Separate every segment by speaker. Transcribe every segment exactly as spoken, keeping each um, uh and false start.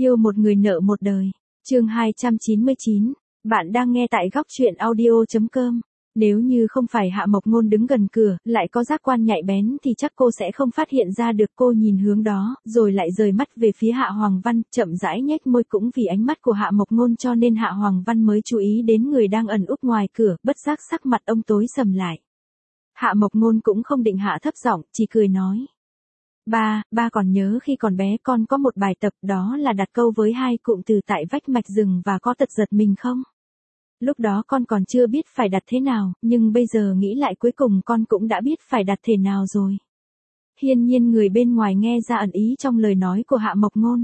Speaker 1: Yêu một người nợ một đời. Chương hai trăm chín mươi chín. Bạn đang nghe tại góc truyện audio chấm com. Nếu như không phải Hạ Mộc Ngôn đứng gần cửa, lại có giác quan nhạy bén thì chắc cô sẽ không phát hiện ra được. Cô nhìn hướng đó, rồi lại rời mắt về phía Hạ Hoàng Văn, chậm rãi nhếch môi. Cũng vì ánh mắt của Hạ Mộc Ngôn cho nên Hạ Hoàng Văn mới chú ý đến người đang ẩn úp ngoài cửa, bất giác sắc mặt ông tối sầm lại. Hạ Mộc Ngôn cũng không định hạ thấp giọng, chỉ cười nói. Ba, ba còn nhớ khi còn bé con có một bài tập, đó là đặt câu với hai cụm từ tại vách mạch rừng và có tật giật mình không? Lúc đó con còn chưa biết phải đặt thế nào, nhưng bây giờ nghĩ lại cuối cùng con cũng đã biết phải đặt thế nào rồi. Hiên nhiên người bên ngoài nghe ra ẩn ý trong lời nói của Hạ Mộc Ngôn.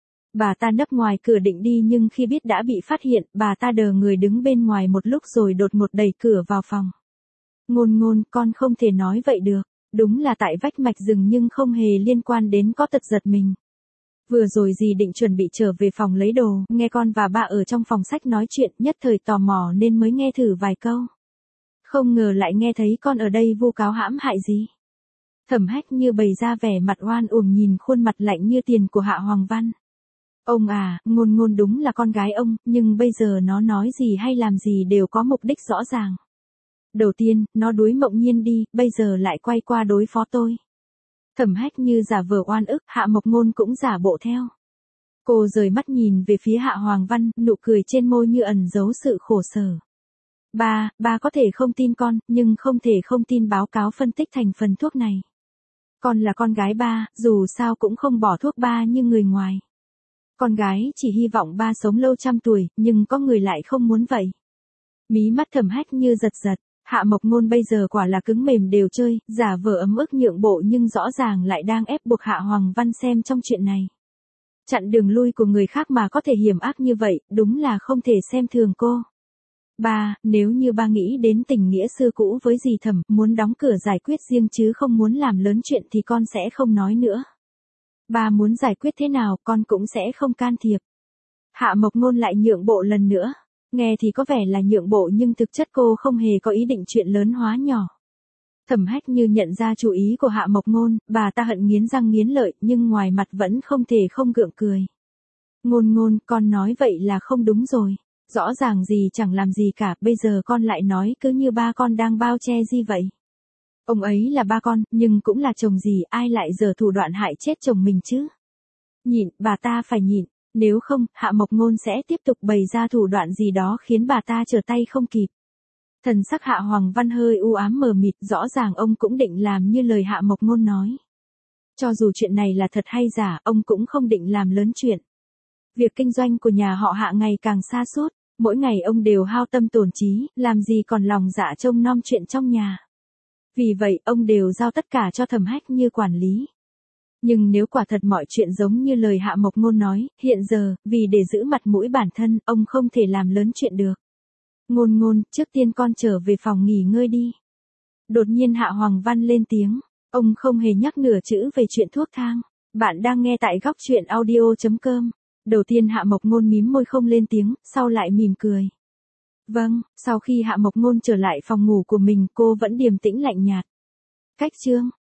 Speaker 1: Bà ta nấp ngoài cửa định đi nhưng khi biết đã bị phát hiện, bà ta đờ người đứng bên ngoài một lúc rồi đột ngột đẩy cửa vào phòng. Ngôn Ngôn, con không thể nói vậy được. Đúng là tại vách mạch rừng nhưng không hề liên quan đến có tật giật mình. Vừa rồi dì định chuẩn bị trở về phòng lấy đồ, nghe con và ba ở trong phòng sách nói chuyện, nhất thời tò mò nên mới nghe thử vài câu. Không ngờ lại nghe thấy con ở đây vu cáo hãm hại gì. Thẩm Hách Như bày ra vẻ mặt oan uổng nhìn khuôn mặt lạnh như tiền của Hạ Hoàng Văn. Ông à, Ngôn Ngôn đúng là con gái ông, nhưng bây giờ nó nói gì hay làm gì đều có mục đích rõ ràng. Đầu tiên, nó đuối Mộng Nhiên đi, bây giờ lại quay qua đối phó tôi. Thẩm Hách Như giả vờ oan ức, Hạ Mộc Ngôn cũng giả bộ theo. Cô rời mắt nhìn về phía Hạ Hoàng Văn, nụ cười trên môi như ẩn giấu sự khổ sở. Ba, ba có thể không tin con, nhưng không thể không tin báo cáo phân tích thành phần thuốc này. Con là con gái ba, dù sao cũng không bỏ thuốc ba như người ngoài. Con gái chỉ hy vọng ba sống lâu trăm tuổi, nhưng có người lại không muốn vậy. Mí mắt Thẩm Hách Như giật giật. Hạ Mộc Ngôn bây giờ quả là cứng mềm đều chơi, giả vờ ấm ức nhượng bộ nhưng rõ ràng lại đang ép buộc Hạ Hoàng Văn xem trong chuyện này. Chặn đường lui của người khác mà có thể hiểm ác như vậy, đúng là không thể xem thường cô. Ba, nếu như ba nghĩ đến tình nghĩa xưa cũ với dì Thẩm, muốn đóng cửa giải quyết riêng chứ không muốn làm lớn chuyện thì con sẽ không nói nữa. Ba muốn giải quyết thế nào con cũng sẽ không can thiệp. Hạ Mộc Ngôn lại nhượng bộ lần nữa. Nghe thì có vẻ là nhượng bộ nhưng thực chất cô không hề có ý định chuyện lớn hóa nhỏ. Thẩm Hách Như nhận ra chú ý của Hạ Mộc Ngôn, bà ta hận nghiến răng nghiến lợi nhưng ngoài mặt vẫn không thể không gượng cười. Ngôn Ngôn, con nói vậy là không đúng rồi. Rõ ràng gì chẳng làm gì cả, bây giờ con lại nói cứ như ba con đang bao che gì vậy. Ông ấy là ba con, nhưng cũng là chồng dì, ai lại giở thủ đoạn hại chết chồng mình chứ? Nhịn, bà ta phải nhịn. Nếu không, Hạ Mộc Ngôn sẽ tiếp tục bày ra thủ đoạn gì đó khiến bà ta trở tay không kịp. Thần sắc Hạ Hoàng Văn hơi u ám mờ mịt, rõ ràng ông cũng định làm như lời Hạ Mộc Ngôn nói. Cho dù chuyện này là thật hay giả, ông cũng không định làm lớn chuyện. Việc kinh doanh của nhà họ Hạ ngày càng sa sút, mỗi ngày ông đều hao tâm tổn trí, làm gì còn lòng dạ trông nom chuyện trong nhà. Vì vậy, ông đều giao tất cả cho Thẩm Hách Như quản lý. Nhưng nếu quả thật mọi chuyện giống như lời Hạ Mộc Ngôn nói, hiện giờ, vì để giữ mặt mũi bản thân, ông không thể làm lớn chuyện được. Ngôn Ngôn, trước tiên con trở về phòng nghỉ ngơi đi. Đột nhiên Hạ Hoàng Văn lên tiếng, ông không hề nhắc nửa chữ về chuyện thuốc thang. Bạn đang nghe tại góc truyện audio chấm com. Đầu tiên Hạ Mộc Ngôn mím môi không lên tiếng, sau lại mỉm cười. Vâng, sau khi Hạ Mộc Ngôn trở lại phòng ngủ của mình, cô vẫn điềm tĩnh lạnh nhạt. Cách chương